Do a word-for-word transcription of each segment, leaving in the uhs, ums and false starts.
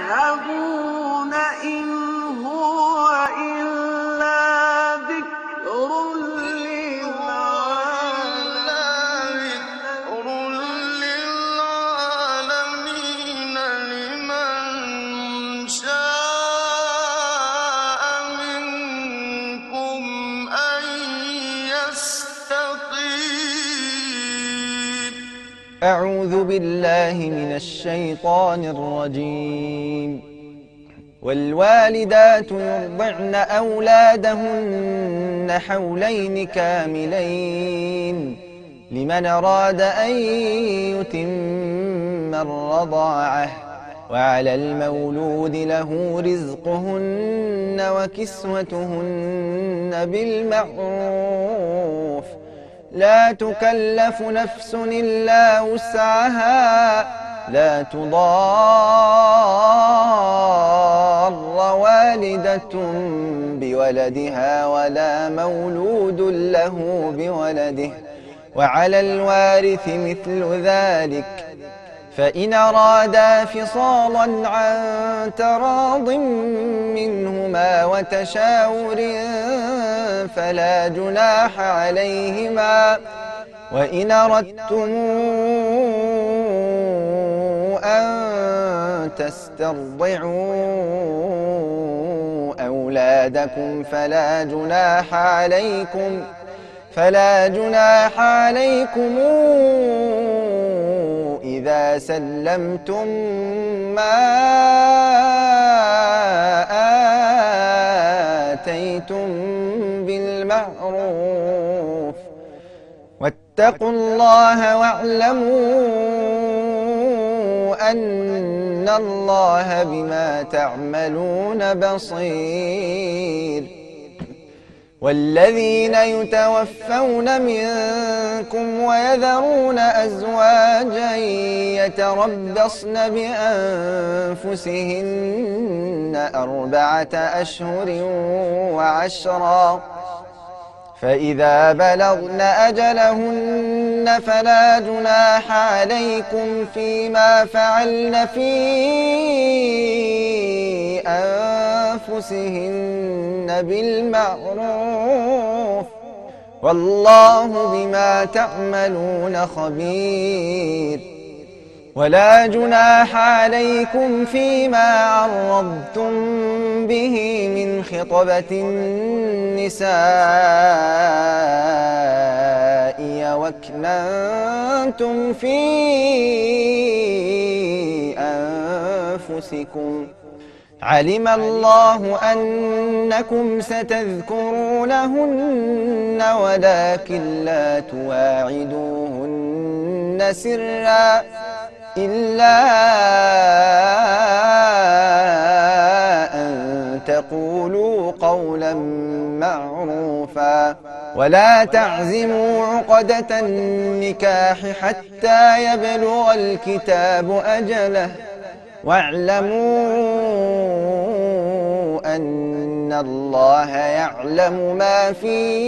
تذهبون إن هو إلا ذكر للعالمين لمن شاء منكم أن يستقيم. أعوذ بالله من الشيطان الرجيم. والوالدات يرضعن أولادهن حولين كاملين لمن أراد أن يتم الرضاعة، وعلى المولود له رزقهن وكسوتهن بالمعروف، لا تكلف نفس إلا وسعها، لا تضار والدة بولدها ولا مولود له بولده، وعلى الوارث مثل ذلك، فإن أرادا فصالا عن تراض منهما وتشاور فلا جناح عليهما. وإن أردتم أن تسترضعوا أولادكم فلا جناح عليكم فلا جناح عليكم إذا سلمتم ما آتيتم بالمعروف، واتقوا الله واعلموا أن الله بما تعملون بصير. والذين يتوفون منكم ويذرون أزواجا يتربصن بأنفسهن أربعة أشهر وعشرا، فإذا بلغن أجلهن فلا جناح عليكم فيما فعلن في أنفسهن بالمعروف، والله بما تعملون خبير. ولا جناح عليكم فيما عرضتم به من خطبة النساء وأكننتم في أنفسكم، علم الله أنكم ستذكرونهن ولكن لا تواعدوهن سرا إلا أن تقولوا قولا معروفا، ولا تعزموا عقدة النكاح حتى يبلغ الكتاب أجله، واعلموا أن الله يعلم ما في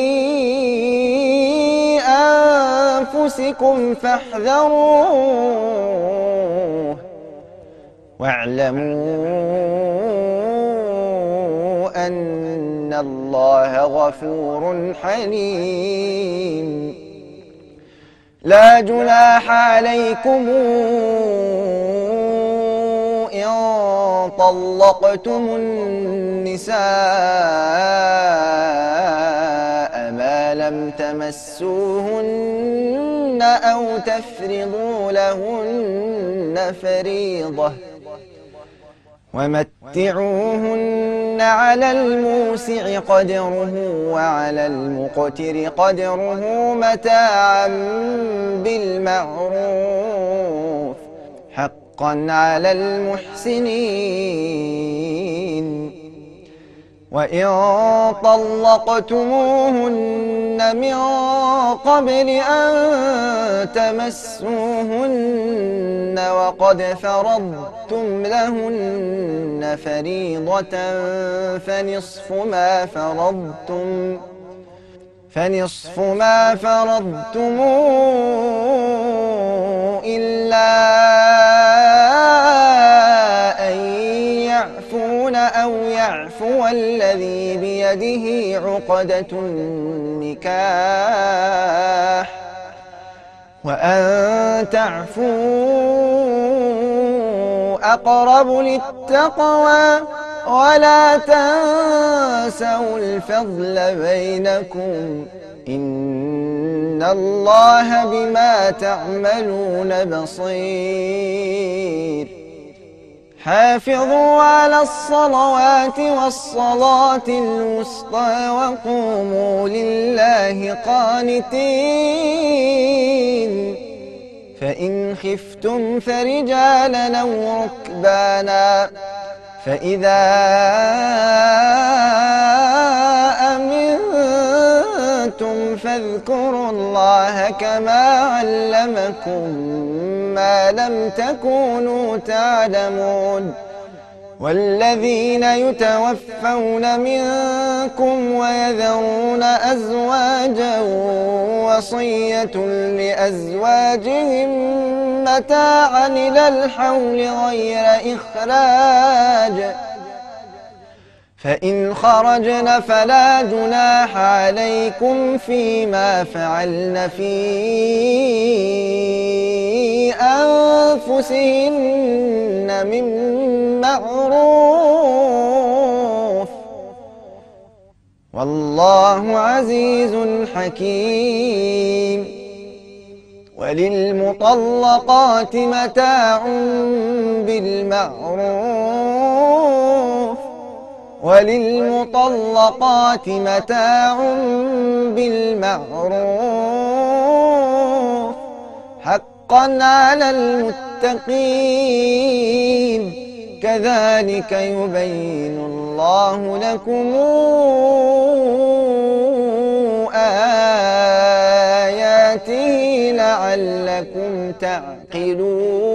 أنفسكم فاحذروه، واعلموا أن الله غفور حليم. لا جناح عليكم إن طلقتم النساء ما لم تمسوهن أو تفرضوا لهن فريضة، ومتعوهن على الموسع قدره وعلى المقتر قدره متاعا بالمعروف، حقا على المحسنين. وإن طلقتموهن من قبل أن تمسوهن وقد فرضتم لهن فريضة فنصف ما فرضتم فنصف ما فرضتم إلا أن والذي بيده عقدة النكاح وأن تعفوا أقرب للتقوى ولا تنسوا الفضل بينكم إن الله بما تعملون بصير حافظوا على الصلوات والصلاة الوسطى وقوموا لله قانتين فإن خفتم فرجالا أو ركبانا فإذا أمنتم فاذكروا الله كما علمكم ما لم تكونوا تعلمون والذين يتوفون منكم ويذرون أزواجا وصية لأزواجهم متاعا إلى الحول غير إخراج فإن خرجن فلا جناح عليكم فيما فعلن في أنفسهن من معروف والله عزيز حكيم وللمطلقات متاع بالمعروف وللمطلقات متاع بالمعروف حقا على المتقين كذلك يبين الله لكم آياته لعلكم تعقلون